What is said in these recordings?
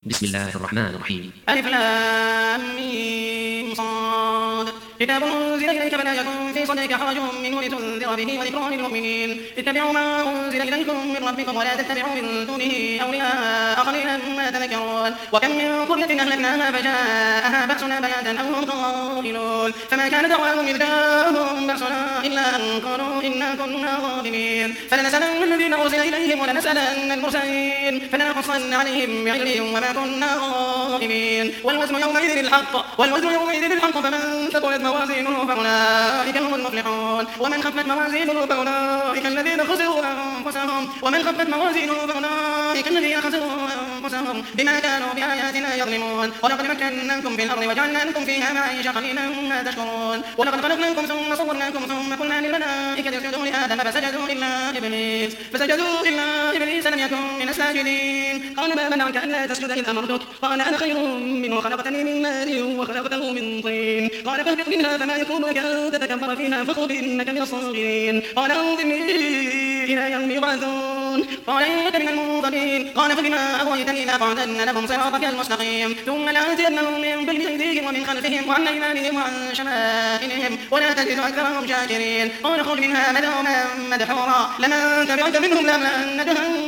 بسم الله الرحمن الرحيم. ألف لام ميم صاد كتاب أنزل إليك فلا يكن في صدرك حرج منه لتنذر به وذكرى للمؤمنين اتبعوا ما أنزل إليكم من ربكم ولا تتبعوا من دونه أولياء قليلا ما تذكرون وكم من قرية أهلكناها فجاءها بأسنا بياتا أو هم قائلون فما كان دعواهم إذ جاءهم بأسنا إلا أن قالوا إنا كنا ظالمين فلنسألن الذين أرسل إليهم ولنسألن المرسلين فلنقصن عليهم بعلم وما كنا غائبين والوزن يومئذ الحق فمن ثقلت موازينه فأولئك هم المفلحون ومن خفت موازينه فأولئك الذين خسروا أنفسهم بما كانوا بآياتنا يظلمون ولقد مكناكم في الأرض وجعلنا لكم فيها معيشة قليلا ما تشكرون ولقد خلقناكم ثم صورناكم ثم قلنا للملائكة اسجدوا لآدم فسجدوا إلا إبليس لم يكن من الساجدين قال ما منعك ألا تسجد إذ أمرتك قال أنا خير منه خلقتني من نار وخلقته من طين قال فاهبط منها فما يكون لك أن تتكبر فيها فاخرج إنك من الصاغرين قال أنظرني إلى يوم يبعثون قال إنك من المنظرين قال فبما أغويتني لأقعدن لهم صراطك المستقيم ثم لآتينهم من بين أيديهم ومن خلفهم وعن أيمانهم وعن شمائلهم ولا تجد أكثرهم شاكرين قال اخرج منها مذءوما مدحورا لمن تبعك منهم لأملأن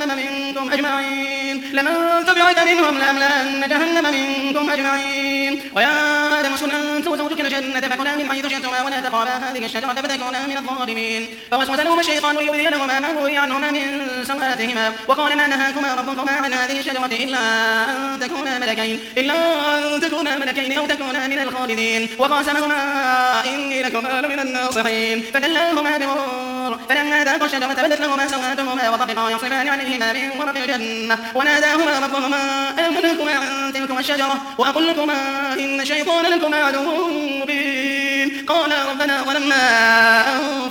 جهنم منكم أجمعين ويا آدم اسكن أنت وزوجك الجنة فكلا من حيث شئتما ولا تقربا هذه الشجرة فتكونا من الظالمين فوسوس لهما الشيطان ليبدي لهما ما وري عنهما من سوآتهما وقال ما نهاكما ربكما عن هذه الشجرة إلا أن تكونا ملكين أو تكونا من الخالدين وقاسمهما إني لكما لمن الناصحين فدلاهما بغرور فلما ذاقا الشجرة بدت لهما سوآتهما وطفقا يخصفان عليهما من ورق الجنة وناداهما ربهما ألم أنهكما عن تلكما الشجرة وأقل لكما إن الشيطان لكما عدو مبين قال ربنا ظلمنا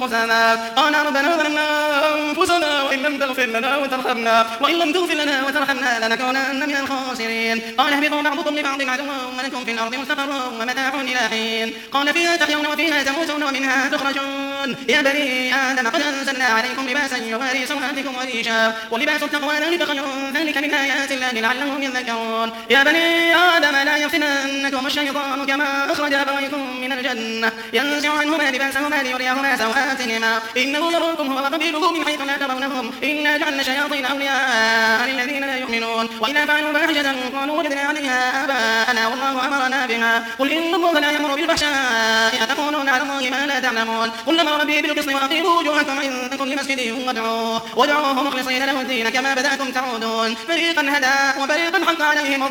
أنفسنا وإن لم تغفر لنا وترحمنا لنكونن من الخاسرين قال اهبطوا بعضكم لبعض عدو ولكم في الأرض مستقر ومتاع إلى حين قال فيها تحيون وفيها تموتون ومنها تخرجون يا بني آدم قد أنزلنا عليكم لباسا يواري سوآتكم وريشا ولباس التقوى ذلك خير ذلك من آيات الله لعلهم يذكرون يا بني آدم لا يفتننكم الشيطان كما أخرج أبويكم من الجنة ينزع عنهما لباسهما ليريهما سوآتهما إنه يراكم هو وقبيله من حيث لا ترونهم إنا جعلنا الشياطين أولياء للذين لا يؤمنون وإذا فعلوا فاحشة قالوا وجدنا عليها آباءنا والله أمرنا بها قل إن الله لا يأمر بالفحشاء أتقولون على الله ما لا تعلمون قل أمر ربي بالقسط وأقيموا وجوهكم عند كل مسجد وادعوه مخلصين له الدين كما بدأكم تعودون فريقا هدى وفريقا حق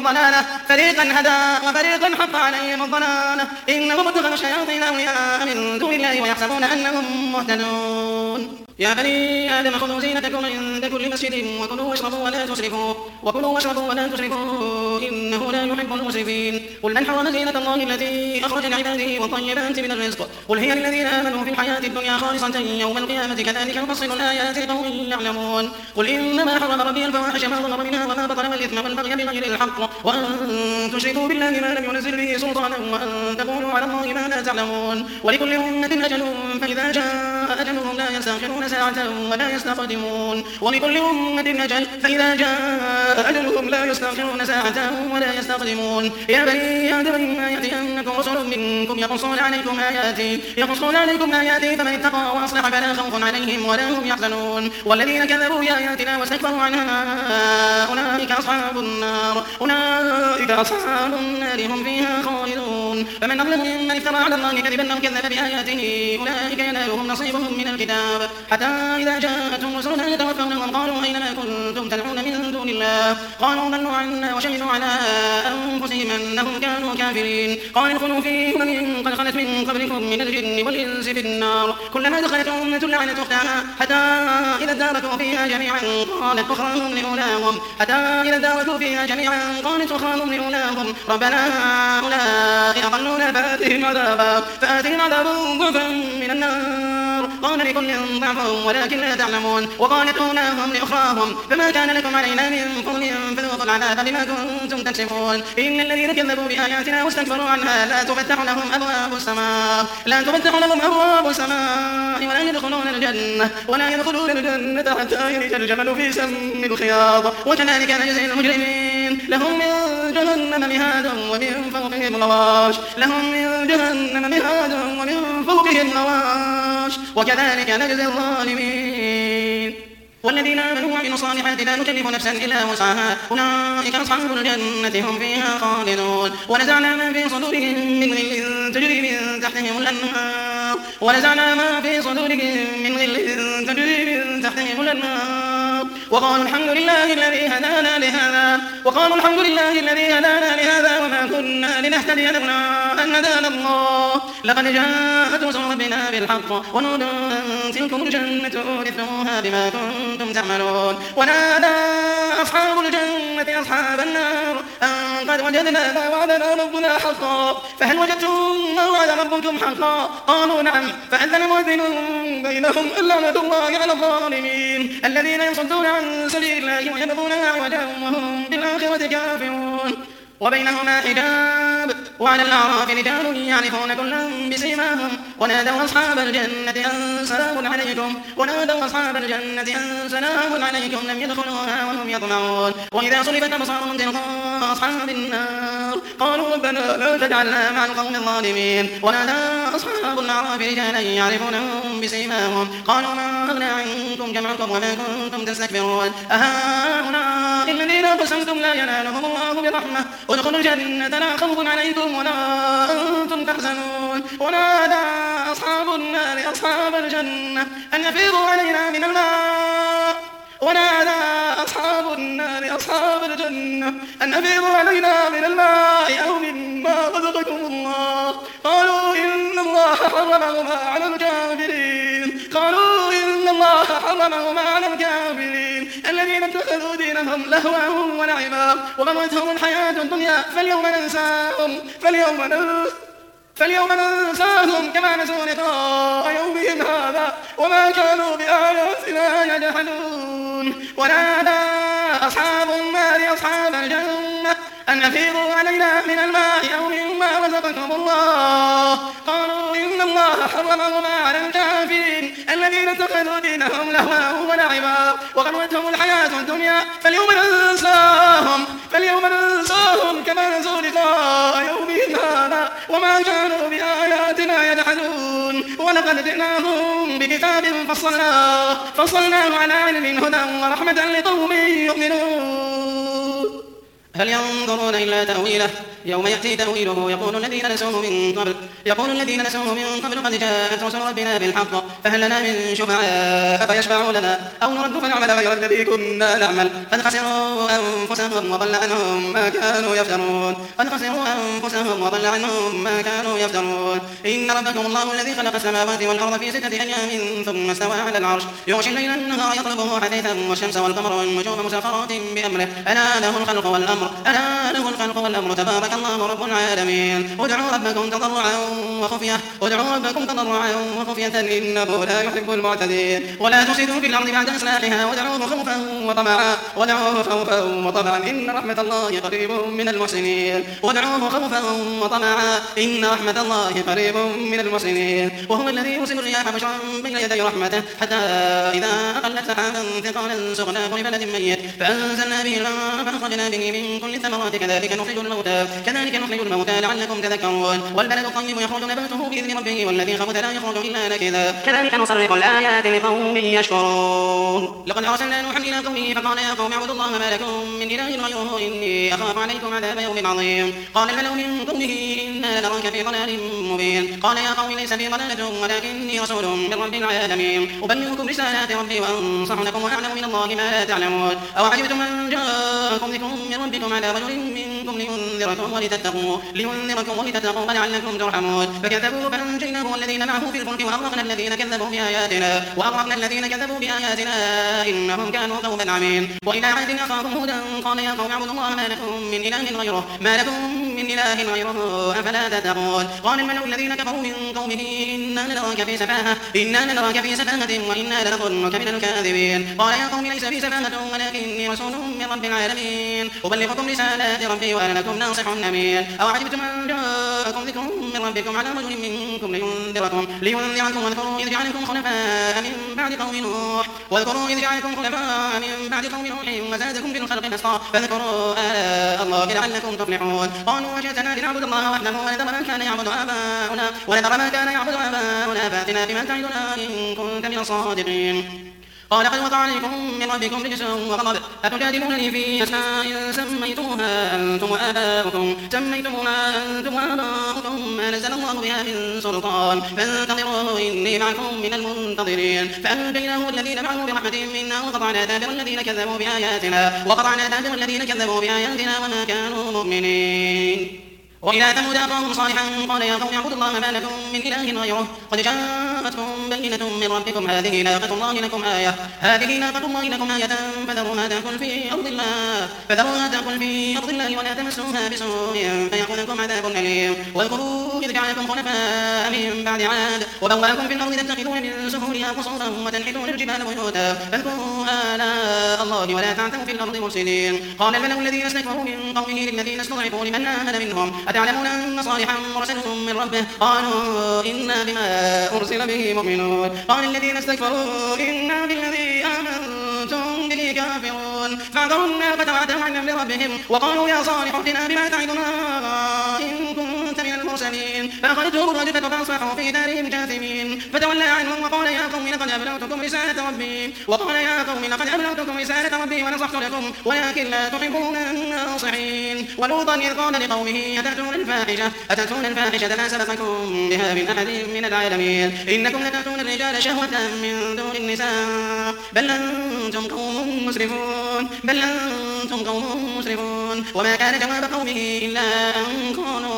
عليهم الضلالة إنهم اتخذوا الشياطين أولياء من دون الله ويحسبون أنهم مهتدون يا بني آدم خذوا زينتكم عند كل مسجد وكلوا واشربوا ولا تسرفوا إنه لا يحب المسرفين قل من حرم زينة الله التي أخرج لعباده والطيبات من الرزق قل هي للذين آمنوا في الحياة الدنيا خالصة يوم القيامة كذلك نفصل الآيات لقوم يعلمون قل إنما حرم ربي الفواحش ما ظهر منها وما بطن والإثم والبغي بغير الحق وأن تشركوا بالله ما لم ينزل به سلطانا وأن تقولوا على الله ما لا تعلمون ولكل أمة أجل فإذا جاء أجلهم لا يستأخرون ساعة ولا يستقدمون ولكل أمة أجل فإذا جاء أجلهم لا يستأخرون ساعة ولا يستقدمون يا بني آدم إما يأتينكم رسل منكم يقصون عليكم آياتي فمن اتقى وأصلح فلا خوف عليهم ولا هم يحزنون والذين كذبوا بآياتنا واستكبروا عنها أولئك أصحاب النار هم فيها خالدون فمن أظلم ممن افترى على الله كذبا أو كذب بآياته أولئك ينالهم نصيبهم من الكتاب حتى إذا جاءتهم رسلنا يتوفونهم قالوا أين ما كنتم تدعون من دون الله قالوا ضلوا عنا وشهدوا على أنفسهم أنهم كانوا كافرين قال ادخلوا في أمم قد خلت من قبلكم من الجن والإنس في النار كلما دخلت أمة لعنت أختها حتى إذا اداركوا فيها جميعا قالت أخراهم لأولاهم ربنا هؤلاء أضلونا فآتهم عذابا ضعفا من النار قال لكل ضعف ولكن لا تعلمون وقالت أولاهم لأخراهم فما كان لكم علينا من فضل فذوقوا العذاب بما كنتم تكسبون إن الذين كذبوا بآياتنا واستكبروا عنها لا تفتح لهم أبواب السماء ولا يدخلون الجنة حتى يلج الجمل في سم الخياط وكذلك نجزي المجرمين لهم من جهنم مهاد ومن فوقهم غواش لهم من جهنم مهاد ومن فوقهم غواش وكذلك نجزي الظالمين. والذين آمنوا وعملوا الصالحات لا نكلف نفسا إلا وسعها أولئك أصحاب الجنة هم فيها خالدون. ونزعنا ما في صدورهم من غل تجري من تحتهم الأنهار وقالوا الحمد لله الذي هدانا لهذا وما كنا لنهتدي لولا أن هدانا الله لقد جاءت رسل ربنا بالحق ونودوا أن تلكم الجنة أورثتموها بما كنتم تعملون. ونادى أصحاب الجنة أصحاب النار أن قد وجدنا ما وعدنا ربنا حقا فهل وجدتم ما وعد ربكم حقا؟ قالوا نعم. فأذن مؤذن بينهم لعنة الله على الظالمين الذين يصدون عن سبيل الله ويبغونها عوجا وهم بالآخرة كافرون. وبينهما حجاب. وعلى الأعراف رجال يعرفون كلا بسيماهم ونادوا أصحاب الجنة أن سلام عليكم لم يدخلوها وهم يطمعون. وإذا صرفت أبصارهم تلقاء أصحاب النار قالوا ربنا لا تجعلنا مع القوم الظالمين. ونادى أصحاب الأعراف رجالا يعرفونهم بسيماهم قالوا ما أغنى عنكم جمعكم وما كنتم تستكبرون أهؤلاء الذين قسمتم لا ينالهم الله برحمة ادخلوا الجنة لا خوف عليكم ولا أنتم تحزنون. ونادى أصحاب النار أصحاب الجنة أن أفيضوا علينا من الماء أو مما رزقكم الله قالوا إن الله حرمهما على الكافرين الذين اتخذوا دينهم لهوا ولعبا وغرتهم الحياة الدنيا فاليوم ننساهم كما نسوا لقاء يومهم هذا وما كانوا بآياتنا يجحدون. ونادى أصحاب النار أصحاب الجنة أن أفيضوا علينا من الماء أو مما رزقكم الله قالوا إن الله حرمهما على الكافرين الذين اتخذوا دينهم لهوا ولعبا وغرتهم الحياة الدنيا فاليوم ننساهم كما نسوا لقاء يومهم هذا وما كانوا بآياتنا يجحدون. ولقد جئناهم بكتاب فصلناه على علم هدى ورحمة لقوم يؤمنون. هل ينظرون إلا تأويله يوم يأتي تأويله يقول الذين نسوه من قبل قد جاءت رسل ربنا بالحق فهل لنا من شفعاء فيشفعوا لنا أو نرد فنعمل غير الذي كنا نعمل قد خسروا أنفسهم وضل عنهم ما كانوا يفترون. إن ربكم الله الذي خلق السماوات والأرض في 6 أيام ثم استوى على العرش يغشي الليل النهار يطلبه حثيثا والشمس والقمر والنجوم مسخرات بأمره ألا له الخلق والأمر تبارك الله رب العالمين. ادعوا ربكم تضرعا وخفية إنه لا يحب المعتدين. ولا تفسدوا في الأرض بعد إصلاحها وادعوه خوفا وطمعا إن رحمة الله قريب من المحسنين. وهو الذي يرسل الرياح بشرا بين يدي رحمته حتى إذا أقلت سحابا ثقالا سقناه لبلد ميت فأنزلنا به الماء فأخرجنا به من كل الثمرات كذلك نخرج الموتى لعلكم تذكرون. والبلد الطيب يخرج نباته بإذن ربه والذي خبث لا يخرج إلا نكدا كذلك نصرف الآيات لقوم يشكرون. لقد أرسلنا نوحا إلى قومه فقال يا قوم اعبدوا الله ما لكم من إله غيره إني أخاف عليكم عذاب يوم عظيم. قال الملأ من قومه إنا لنراك في ضلال مبين. قال يا قوم ليس بي ضلالة ولكني رسول من رب العالمين أبلغكم رسالات ربي وأنصح لكم وأعلم من الله ما لا تعلمون. أو عجبتم أن جاءكم ذكر من ربكم على رجل منكم لينذركم ولتتقوا ولعلكم ترحمون. فكذبوا فأنجيناه والذين معه في الفلك وأغرقنا الذين كذبوا بآياتنا إنهم كانوا قوما عمين. وإلى عاد أخاهم هودا قال يا قوم اعبدوا الله ما لكم من إله غيره أفلا تتقون. قال الملأ الذين كفروا من قومه إنا لنراك في سفاهة وإنا لنظنك من الكاذبين. قال يا قوم ليس بي سفاهة ولكني رسول من رب العالمين أبلغكم رسالات ربي وأنا لكم ناصح أمين. أو عجبتم أن جاءكم ذكر من ربكم على رجل منكم لينذركم واذكروا إذ جعلكم خلفاء من بعد قوم نوح وزادكم في الخلق بسطا فاذكروا آلاء الله لعلكم تفلحون. قالوا وجئتنا لنعبد الله وحده ونذر ما كان يعبد آباؤنا فأتنا بما تعدنا إن كنت من الصادقين. قال قد وقع عليكم من ربكم رجس وغضب أتجادلونني في أسماء سميتموها أنتم وآباؤكم ما نزل الله بها من سلطان فانتظروا إني معكم من المنتظرين. فأنجيناه والذين معه برحمة منا وقطعنا دابر الذين كذبوا بآياتنا وما كانوا مؤمنين. وإلى ثمود أخاهم صالحا قال يا قوم اعبدوا الله ما لكم من إله غيره قد جاءتكم بينة من ربكم هذه ناقة الله لكم آية فذروها تأكل في أرض الله ولا تمسوها بسوء فيأخذكم عذاب أليم. واذكروا إذ جعلكم خلفاء من بعد عاد وبوأكم في الأرض تتخذون من سهولها قصورا وتنحتون الجبال بيوتا فاذكروا آلاء الله ولا تعثوا في الأرض مفسدين. قال الملأ الذين استكبروا من قومه للذين استضعفوا لمن آمن منهم أتعلمون أن صالحا مرسل من ربه قالوا إنا بما أرسل به مؤمنون. قال الذين استكبروا إنا بالذي آمنتم به كافرون فعذروا الناقة وعتوا عن أمر ربهم وقالوا يا صالح ائتنا بما تعدنا إن كنت من المرسلين فأخذتهم الرجفة فأصبحوا في دارهم جاثمين فتولى عنهم وقال يا قوم لقد أبلغتكم رسالة ربي ونصحت لكم ولكن لا تحبون الناصحين. ولوطا إذ قال لقومه أتأتون الفاحشة ما سبقكم بها من أحد من العالمين إنكم لتأتون الرجال شهوة من دون النساء بل أنتم قوم مسرفون. وما كان جواب قومه إلا أن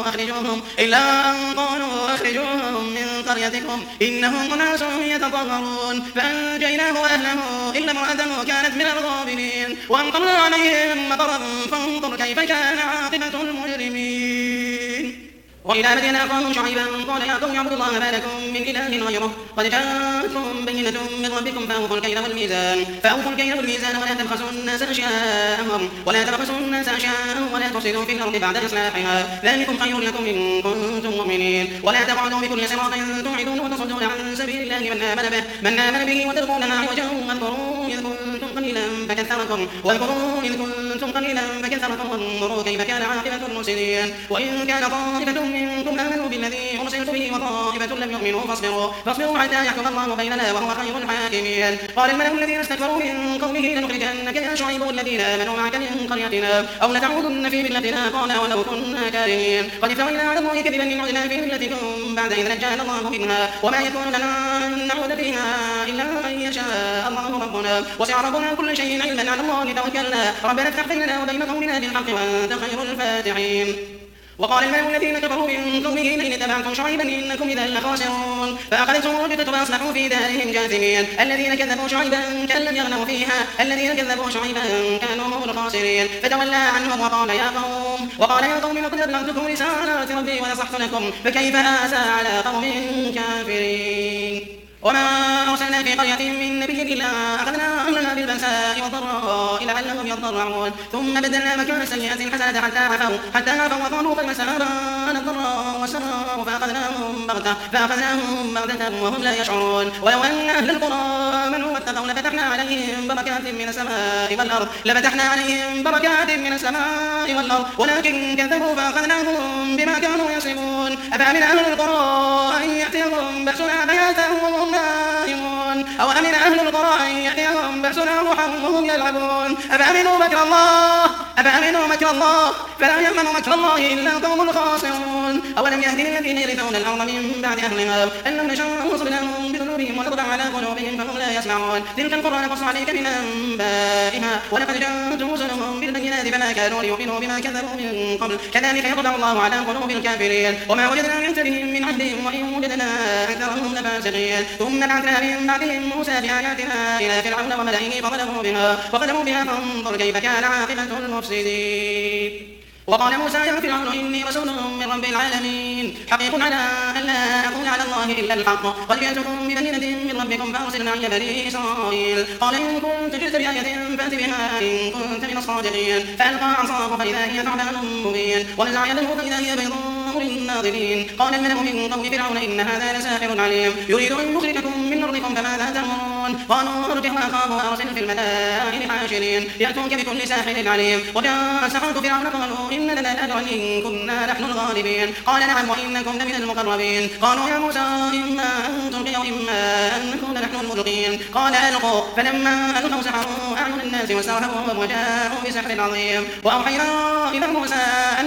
قالوا أخرجوهم من قريتكم إنهم أناس يتطهرون فأنجيناه وأهله إلا امرأته كانت من الغابرين وأمطرنا عليهم مطرا فانظر كيف كان عاقبة المجرمين. وإلى مدين أخاهم شعيبا قال يا قوم اعبدوا الله ما لكم من إله غيره قد جاءتكم بينة من ربكم فأوفوا الكيل والميزان ولا تبخسوا الناس أشياءهم ولا تفسدوا في الأرض بعد إصلاحها ذلكم خير لكم إن كنتم مؤمنين. ولا تقعدوا بكل صراط توعدون وتصدون عن سبيل الله من آمن به وتبغونها عوجا واذكروا إذ كنتم قليلا فكثركم وانظروا كيف كان عاقبة المفسدين. وإن كان طائفة منكم آمنوا بالذي أرسلت به وطائفة لم يؤمنوا فاصبروا حتى يحكم الله بيننا وهو خير الحاكمين. قال الملأ الذين استكبروا من قومه لنخرجنك يا شعيب والذين آمنوا معك من قريتنا أو لتعودن في ملتنا قال ولو كنا كارهين قد افترينا على الله كذبا إن عدنا في ملتكم بعد إذ نجانا الله منها وما يكون لنا أن نعود فيها إلا أن يشاء الله ربنا وسع ربنا كل شيء علما على الله توكلنا ربنا افتح بيننا وبين قومنا بالحق وأنت خير الفاتحين. وقال الملأ الذين كفروا من قومه لئن اتبعتم شعيبا إنكم إذا لخاسرون فأخذتهم الرجفة فأصبحوا في دارهم جاثمين. الذين كذبوا شعيبا كأن لم يغنوا فيها كانوا هم الخاسرين فتولى عنهم وقال يا قوم لقد أبلغتكم رسالات ربي ونصحت لكم فكيف آسى على قوم كافرين. وما أرسلنا في قرية من نبي إلا أخذنا أهلها بالبأساء والضراء لعلهم يضرعون ثم بدلنا مكان السيئة الحسنة حتى عفوا وقالوا قد مس آباءنا الضراء والسراء فأخذناهم بغتة وهم لا يشعرون. ولو أن أهل القرى آمنوا واتقوا لفتحنا عليهم بركات من السماء والأرض ولكن كذبوا فأخذناهم بما كانوا يصفون. أفأمن أهل القرى أن يأتيهم بأسنا بياتا وهم نائمون أو أمن أهل القرى أن يأتيهم بأسنا ضحى وهم يلعبون أفأمنوا مكر الله فلا يأمن مكر الله إلا القوم الخاسرون. أولم يهد للذين يرثون الأرض من بعد أهلها أن لو نشاء أصبناهم بذنوبهم ونطبع على قلوبهم فهم لا يسمعون تلك القرى نقص عليك من أنبائها ولقد جاءتهم رسلهم بالبينات فما كانوا ليؤمنوا بما كذبوا من قبل كذلك يطبع الله على قلوب الكافرين. وما وجدنا من أكثرهم من عهدهم وإن وجدنا أكثرهم لفاسقين. ثم بعثنا من بعدهم موسى بآياتنا إلى فرعون وملئه فظلموا بها فانظر كيف كان عاقبة المفسدين. وقال موسى يا فرعون إني رسول من رب العالمين حقيق على أن لا أقول على الله إلا الحق قد جئتكم ببينة من ربكم فأرسل معي بني إسرائيل قال إن كنت جئت بآية فأت بها إن كنت من الصادقين فألقى عصاه فإذا هي ثعبان مبين ونزع يده فإذا هي بيضاء أنظر الناظرين. قال الملأ من قوم فرعون إن هذا لساحر عليم يريد أن يخرجكم من أرضكم فماذا تأمرون. قالوا ارجع وأخاه وأرسل في المدائن حاشرين يأتوك بكل ساحر عليم. وجاء سحرة فرعون قالوا إن لنا لأجرا إن كنا نحن الغالبين. قال نعم وإنكم لمن المقربين. قالوا يا موسى إما أن تلقي وإما أن نكون نحن الملقين. قال ألقوا فلما ألقوا سحروا أعين الناس واسترهبوهم وجاءوا بسحر عظيم. وأوحينا إلى موسى أن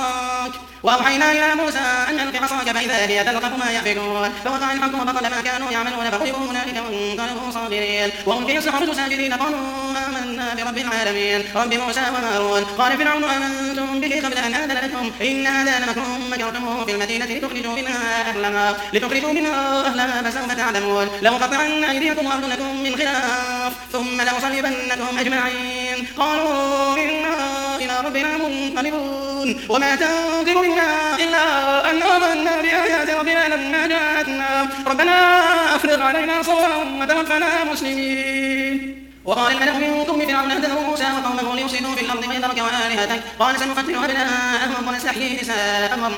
ألق عصاك فإذا هي تلقف ما يأفكون. فوقع الحق وبطل ما كانوا يعملون فغلبوا هنالك وانقلبوا صاغرين. وألقي السحرة ساجدين قالوا آمنا برب العالمين رب موسى وهارون. قال فرعون آمنتم به قبل أن آذن لكم إن هذا لمكر مكرتموه في المدينة لتخرجوا منها أهلها فسوف تعلمون. لأقطعن أيديكم وأرجلكم من خلاف ثم لأصلبنكم أجمعين. قالوا إنا إلى ربنا منقلبون. وما تنقم منا إلا أن آمنا بآيات ربنا لما جاءتنا ربنا أفرغ علينا صبرا وتوفنا مسلمين. وقال الملأ من قوم فرعون اهتدوا موسى وقومه ليفسدوا في الأرض ويذرك وآلهتك. قال سنقتل أبناءهم ونستحيي نساءهم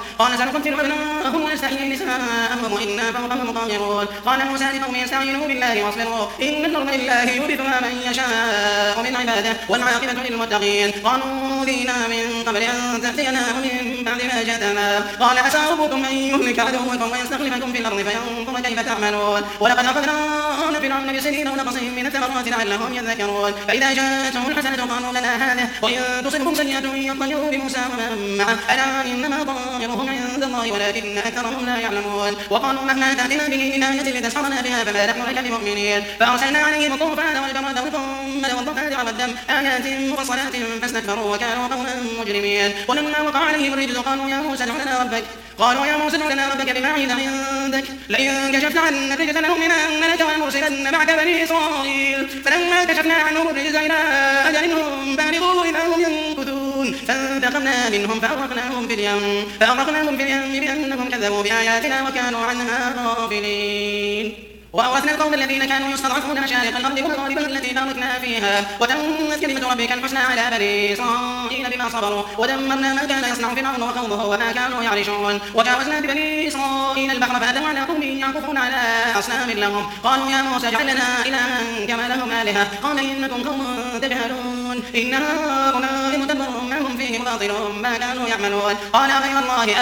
وإنا فوقهم قاهرون. قال موسى لقومه استعينوا بالله واصبروا إن الأرض لله يورثها من يشاء من عباده والعاقبة للمتقين. قالوا أوذينا من قبل أن تأتينا ومن بعد ما جاءتنا. قال عسى ربكم أن يهلك عدوكم ويستخلفكم في الأرض فينظر كيف تعملون. ولقد أخذنا آل فرعون بسنين ونقص من الثمرات لعلهم يذكرون. فإذا جاءتهم الحسنة قالوا لنا هذه وإن تصبهم سيئة يطيروا بموسى ومن معه ألا إنما طائرهم عند الله ولكن أكثرهم لا يعلمون. وقالوا مهما تأتنا به من آية لتسحرنا بها فما نحن لك بمؤمنين. فأرسلنا عليهم الطوفان والجراد والقمل والضفادع والدم آيات مفصلات فاستكبروا وكانوا قوما مجرمين. ولما وقع عليهم الرجز قالوا يا موسى ادع لنا ربك بما عهد عندك لئن كشفت عنا الرجز لنؤمنن لك ولنرسلن معك بني إسرائيل. فلما كشفنا عنهم الرجز إلى أجل هم بالغوه إذا هم ينكثون فانتقمنا منهم فأغرقناهم في اليم بأنهم كذبوا بآياتنا وكانوا عنها غافلين. وأورثنا القوم الذين كانوا يستضعفون مشارق الأرض والمغاربها التي باركنا فيها وتمت كلمة ربك الحسنى على بني إسرائيل بما صبروا ودمرنا ما كان يصنع فرعون وقومه وما كانوا يعرشون. وجاوزنا ببني إسرائيل البحر فأتوا على قوم يعكفون على أصنام لهم. قالوا يا موسى اجعل لنا إلها كما لهم آلهة. قال إنكم قوم تجهلون إن هؤلاء متبر ما هم فيه باطل ما كانوا يعملون. قال غير الله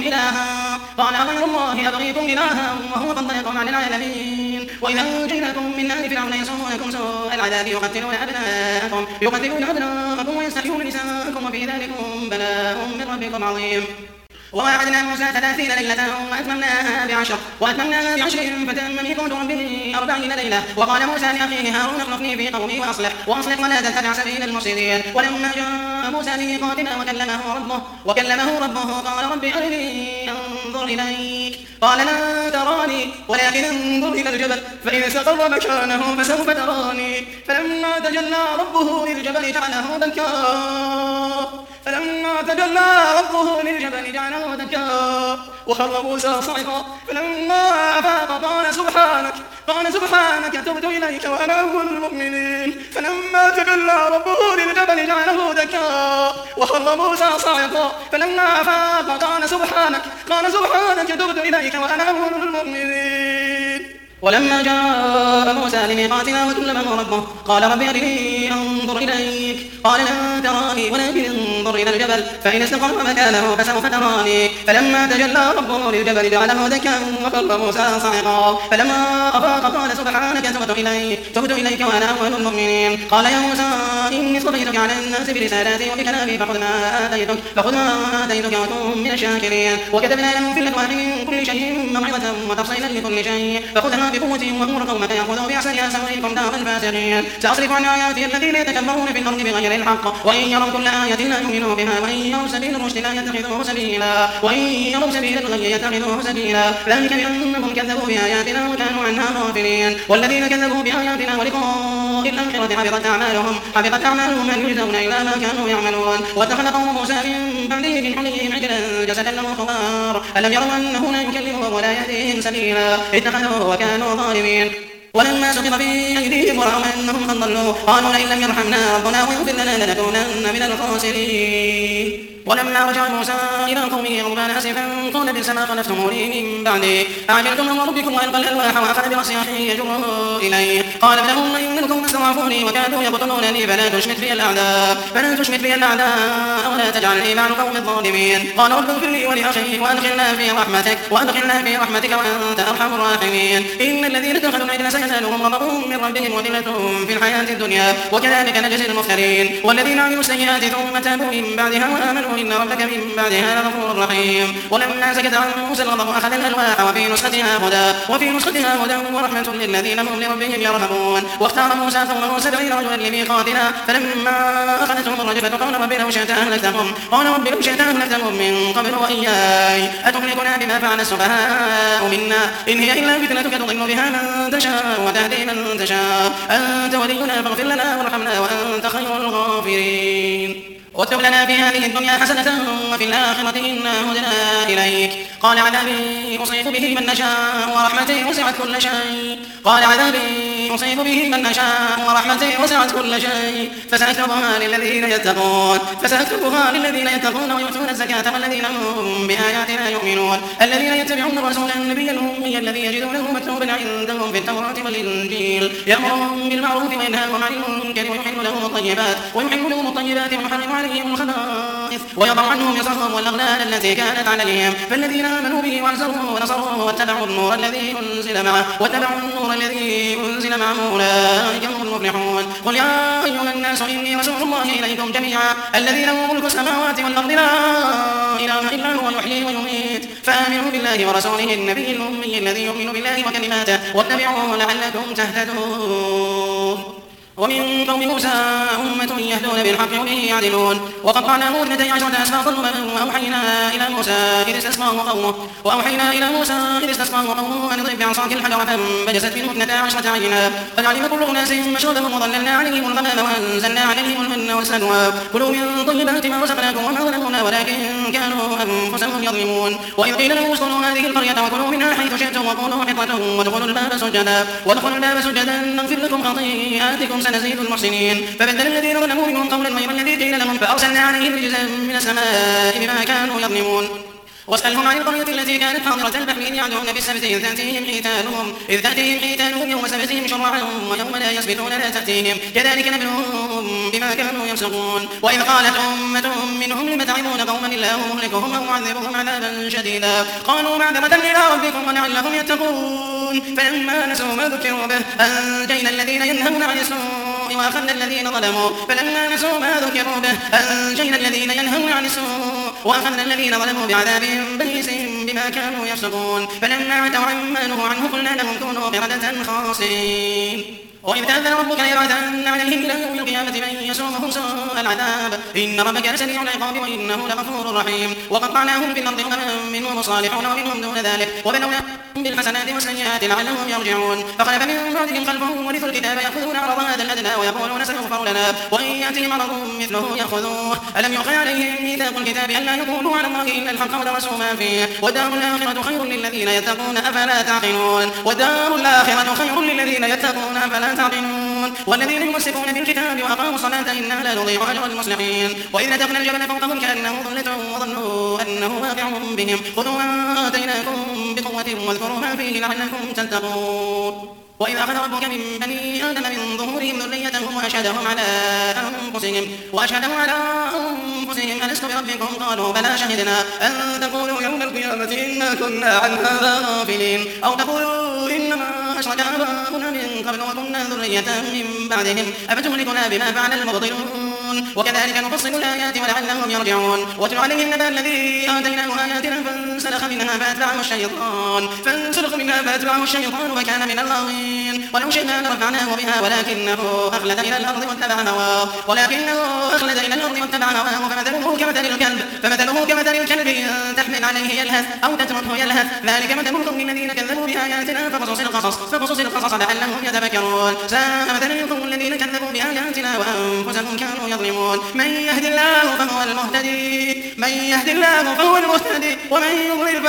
أبغيكم إلها وهو فضلكم على العالمين. وإذا جئناكم من آل فرعون يسومونكم سوء العذاب يقتلون أبناءكم ويستحيون نساءكم وفي ذلكم بلاء من ربكم عظيم. ووعدنا موسى 30 ليلة وأتممناها بعشر فتم ميقات ربه 40 ليلة. وقال موسى لأخيه هارون اخلفني في قومي وأصلح ولا تتبع سبيل المفسدين. ولما جاء موسى لميقاتنا وكلمه ربه قال رب أرني أنظر إليك. قال لا تراني ولكن انظر إلى الجبل فإن استقر مكانه فسوف تراني. فلما تجلى ربه للجبل جعله دكا وخر موسى صعقا. فلما أفاق قال سبحانك تبت إليك وأنا أول المؤمنين. فلما تجلى ربه للجبل جعله دكا وخر موسى صعقا. فلما أفاق قال سبحانك تبت إليك وأنا أول المؤمنين. ولما جاء موسى لميقاتنا وكلمه ربه قال رب أرني أنظر إليك. قال لا تراني ولكن انظر إلى الجبل فإن استقر مكانه فسوف تراني. فلما تجلى ربه للجبل جعله دكا وخر موسى صعقا. فلما أفاق قال سبحانك تبت إليك وأنا أول المؤمنين. قال يا موسى إني اصطفيتك على الناس برسالاتي وبكلامي فخذ ما آتيتك وكن من الشاكرين. وكتبنا له في الألواح من كل شيء موعظة وتفصيلا لكل شيء فخذها بقوة وأمر قومك يأخذوا بأحسنها سأريكم دار الفاسقين. سأصرف عن آياتي الذين يتكبرون في الأرض بغير الحق وإن يروا كل آية لا يؤمنوا بها وإن يروا سبيل الرشد لا يتخذوه سبيلا وإن يروا سبيل الغي يتخذوه سبيلا. ذلك بأنهم كذبوا بآياتنا وكانوا عنها غافلين. والذين كذبوا بآياتنا ولقاء الآخرة حبطت أعمالهم هل يجزون إلا ما كانوا يعملون. واتخذ قوم موسى من بعده من حليهم عجلا جسدا له خوار ألم يروا أنه لا يكلمهم ولا يهديهم سبيلا اتخذوه وكانوا ظالمين. ولما سقط في أيديهم ورأوا أنهم قد ضلوا قالوا لئن لم يرحمنا ربنا ويغفر لنا لنكونن من الخاسرين. ولما رجع موسى إلى قومه غضبان آسفا قال بئس ما خلفتموني من بعدي أعجلتم أمر ربكم وألقى الألواح وأخذ برأس أخيه يجره إليه قال ابن أم إن القوم استضعفوني وكادوا يقتلونني فلا تشمت بي الأعداء ولا تجعلني مع القوم الظالمين قال رب اغفر لي ولأخي وأدخلنا في رحمتك وأنت أرحم الراحمين إن الذين اتخذوا العجل سينالهم غضب من ربهم وذلة في الحياة الدنيا وكذلك نجزي المفترين والذين عملوا السيئات ثم تابوا من بعدها وآمنوا إن ربك من بعدها لغفور رحيم ولما سكت عن موسى الغضب أخذ الألواح وفي نسختها هدى ورحمة للذين هم لربهم يرهبون واختار موسى قومه 70 رجلا لميقاتنا فلما أخذتهم الرجفة قال رب لو شئت أهلكتهم من قبل وإياي أتهلكنا بما فعل السفهاء منا إن هي إلا فتنتك تضل بها من تشاء وتهدي من تشاء أنت ولينا فاغفر لنا وارحمنا وأنت خير الغافرين واكتب لنا في هذه الدنيا حسنة وفي الآخرة إنا هدنا إليك قال عذابي أصيب به من نشاء ورحمتي وسعت كل شيء فسأكتبها للذين يتقون ويؤتون الزكاة والذين هم بآياتنا يؤمنون الذين يتبعون الرسول النبي الأمي الذي يجدونه مكتوبا عندهم في التوراة والإنجيل يأمرهم بالمعروف وينهاهم عن المنكر ويحل لهم الطيبات ويحرم عليهم الخبائث ويضع عنهم إصرهم والأغلال التي كانت عليهم فالذين آمنوا به وعزروه ونصروه واتبعوا النور الذي أنزل معه أولئك هم المفلحون قل يا أيها الناس إني رسول الله إليكم جميعا الذي له ملك السماوات والأرض لا إله إلا هو يحيي ويميت فآمنوا بالله ورسوله النبي الأمي الذي يؤمن بالله وكلماته واتبعوه لعلكم تهتدون ومن قوم موسى أمة يهدون بالحق وبه يعدلون وقطعناه 12 أسباطا وأوحينا إلى موسى إذ استسقاه قومه أن اضرب بعصاك الحجر فانبجست منه 12 عينا قد علم كل أناس مشربهم وظللنا عليهم الغمام وأنزلنا عليهم المن والسلوى كلوا من طيبات ما رزقناكم وما ظلمونا ولكن كانوا أنفسهم يظلمون وإذ قيل لهم اسكنوا هذه القرية وكلوا منها حيث شئتم وقولوا حطة وادخلوا الباب سجدا نغفر لكم خطيئاتكم سنزيد المحسنين فبدل الذين ظلموا منهم قولا غير الذي قيل لهم فأرسلنا عليهم رجزا من السماء بما كانوا يظلمون واسألهم عن القرية التي كانت حاضرة البحر إذ يعدون في السبت إذ تأتيهم حيتانهم يوم سبتهم شرعا ويوم لا يسبتون لا تأتيهم كذلك نبلوهم بما كانوا يفسقون وإذ قالت أمة منهم لم تعظون قوما الله مهلكهم أو معذبهم عذابا شديدا قالوا معذرة إلى ربكم ولعلهم يتقون فلما نسوا ما ذكروا به أنجينا الذين ينهون عن السوء وأخذنا الذين ظلموا بعذاب بئيس بما كانوا يفسقون فلما عتوا عما نهوا عنه قلنا لهم كونوا قردة خاسئين وإذ تأذن ربك ليبعثن عليهم إلى يوم القيامة من يسومهم سوء العذاب إن ربك لسريع العقاب وإنه لغفور رحيم وقطعناهم في الأرض أمما منهم صالحون ومنهم دون ذلك وبلوناهم بالحسنات والسيئات لعلهم يرجعون فخلف من بعدهم خلف ورثوا الكتاب يأخذون عرض هذا الأدنى ويقولون سيغفر لنا وإن يأتهم مرض مثله يأخذوه ألم يؤخذ عليهم ميثاق الكتاب ألا يقولوا على الله إلا الحق ودرسوا ما فيه والدار الآخرة خير للذين يتقون أفلا تعقلون والذين يمسكون بالكتاب وأقاموا الصلاة إنا لا نضيع أجر المصلحين وإذ نتقنا الجبل فوقهم كأنه ظلة وظنوا أنه واقع بهم خذوا ما آتيناكم بقوة واذكروا ما فيه لعلكم تتقون وإذ أخذ ربك من بني آدم من ظهورهم ذريتهم وأشهدهم على أنفسهم ألست بربكم قالوا بلى شهدنا أن تقولوا يوم القيامة إنا كنا عن هذا غافلين أو تقولوا إنما أشرك آباؤنا من قبل وكنا ذرية من بعدهم أفتهلكنا بما فعل المبطلون وكذلك نفصل الآيات ولعلهم يرجعون واتل عليهم نبأ الذي آتيناه آياتنا فانسلخ منها فأتبعه الشيطان وكان من الغاوين ولو شئنا لرفعناه بها ولكنه أخلد إلى الأرض واتبع هواه فمثله كمثل الكلب إن تحمل عليه يلهث أو تتركه يلهث ذلك مثل القوم الذين كذبوا بآياتنا فقصص القصص لعلهم يتفكرون ساء مثل القوم الذين كذبوا بآياتنا وأنفسهم كانوا يظلمون من يهد الله فهو المهتدي ومن يضلل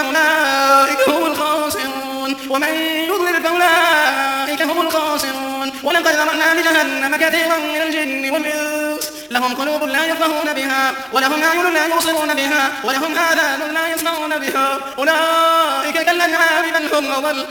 فأولئك هم الخاسرون ولقد ذرأنا لجهنم كثيرا من الجن والإنس لهم قلوب لا يفقهون بها ولهم أعين لا يبصرون بها ولهم آذان لا يسمعون بها أولئك كالأنعام بل هم أضل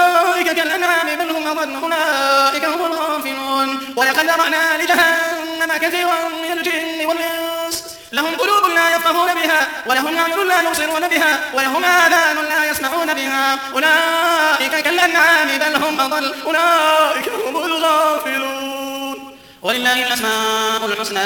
أولئك هم الغافلون ولقد ذرأنا لجهنم كثيرا من الجن والإنس لهم قلوب لا يفقهون بها ولهم أعين لا يبصرون بها ولهم آذان لا يسمعون بها أولئك كالأنعام بل هم أضل أولئك هم الغافلون ولله الأسماء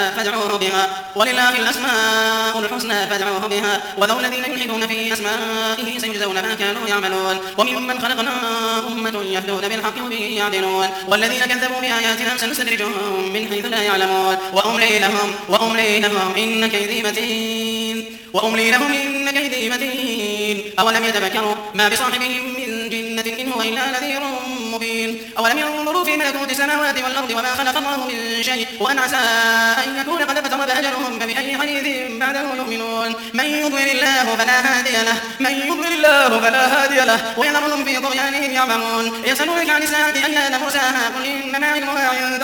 الحسنى فادعوه بها وذو الذين يلحدون في أسمائه سيجزون ما كانوا يعملون وممن خلقنا أمة يهدون بالحق وبه يعدلون والذين كذبوا بآياتنا سنستدرجهم من حيث لا يعلمون وأملي لهم إن كيدي متين أولم يتفكروا ما بصاحبهم من جنة إن هو إلا نذير مبين أولم ينظروا في ملكوت السماوات والأرض وما خلق الله من شيء وأن عسى أن يكون قد اقترب أجلهم فبأي حديث بعده يؤمنون من يضلل الله فلا هادي له ويذرهم في طغيانهم يعمهون يسألونك عن الساعة أيان مرساها قل إنما علمها عند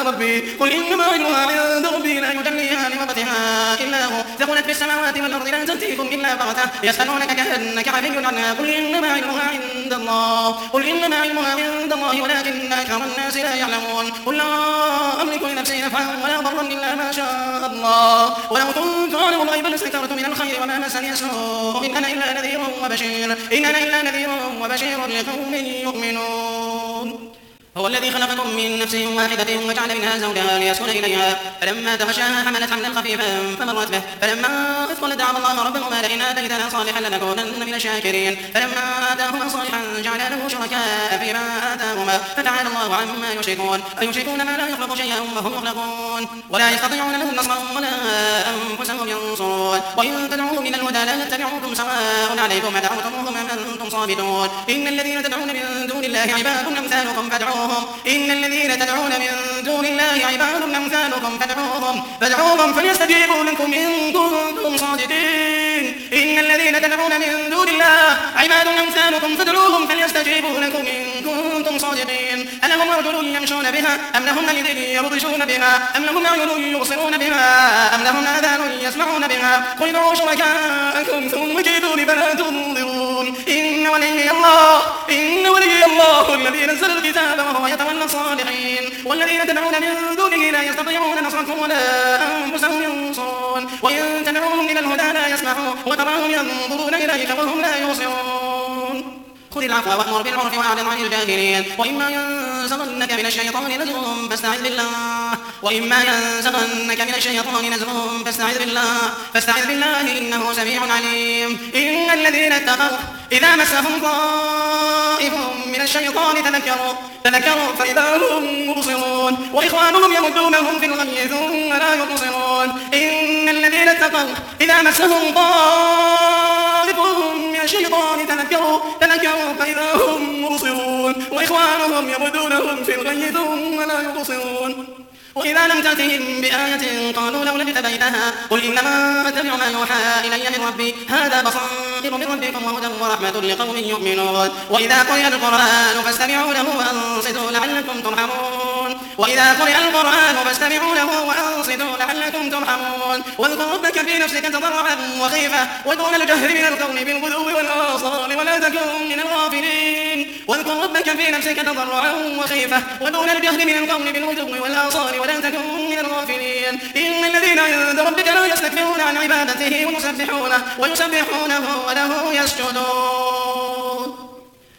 ربي لا يجليها لوقتها إلا هو ثقلت في السماوات والأرض لا تأتيكم إلا بغتة يسألونك كأنك حفي عنها قل إنما علمها عند الله ولكن أكثر الناس لا يعلمون قل لا أملك لنفسي نفعا ولا ضرا إلا ما شاء الله ولو كنت أعلم الغيب لاستكثرت من الخير وما مسني السوء إن أنا إلا نذير وبشير لقوم يؤمنون هو الذي خلقكم من نفس واحدة وجعل منها زوجها ليسكن إليها فلما تغشاها حملت حملا خفيفا فمرت به فلما أثقلت دعوا الله ربهما لئن آتيتنا صالحا لنكونن من الشاكرين فلما آتاهما صالحا جعل له شركاء فيما آتاهما فتعالى الله عما يشركون أيشركون ما لا يخلق شيئا وهم يخلقون ولا يستطيعون لهم نصرا ولا أنفسهم ينصرون وإن تدعوهم إلى الهدى لا يتبعوكم سواء عليكم أدعوتموهم أم أنتم صامتون إن الذين تدعون من دون الله عباد أمثالكم فادعوهم فليستجيبوا لكم إن كنتم صادقين إن الذين تدعون من دون الله عباد أمثالكم فادعوهم فليستجيبوا لكم إن كنتم صادقين ألهم أرجل يمشون بها أم لهم أيدي يبطشون بها أم لهم أعين يبصرون بها أم لهم آذان يسمعون بها قل ادعوا شركاءكم ثم كيدون فلا تنظرون إن ولي الله الذي نزل الكتاب وهو يتولى الصالحين والذين تدعون من دونه لا يستطيعون نصركم ولا أنفسهم ينصرون وإن تدعوهم إلى الهدى لا يسمعون وتراهم ينظرون إليك وهم لا يبصرون خذ العفو وأمر بالعرف وأعرض عن الجاهلين وإما ينزغنك من الشيطان نزغ فاستعذ بالله إنه سميع عليم إن الذين اتقوا إذا مسهم طائف من الشيطان تذكروا فإذا هم مبصرون وإخوانهم يمدونهم في الغي ثم لا يبصرون إن الذين اتقوا إذا مسهم طائف من الشيطان تذكروا فإذا هم مبصرون وإخوانهم يمدونهم في الغي ثم لا يبصرون وإذا لم تأتهم بآية قالوا لولا اجتبيتها قل إنما أتبع ما يوحى إلي من ربي هذا بصائر من ربكم وهدى ورحمة لقوم يؤمنون وإذا قرئ القرآن فاستمعوا له وأنصتوا لعلكم ترحمون واذكر ربك في نفسك تضرعا وخيفة ودون الجهر من القول بالغدو والآصال ولا تكن من الغافلين إن الذين عند ربك لا يستكبرون عن عبادته ويسبحونه وله يسجدون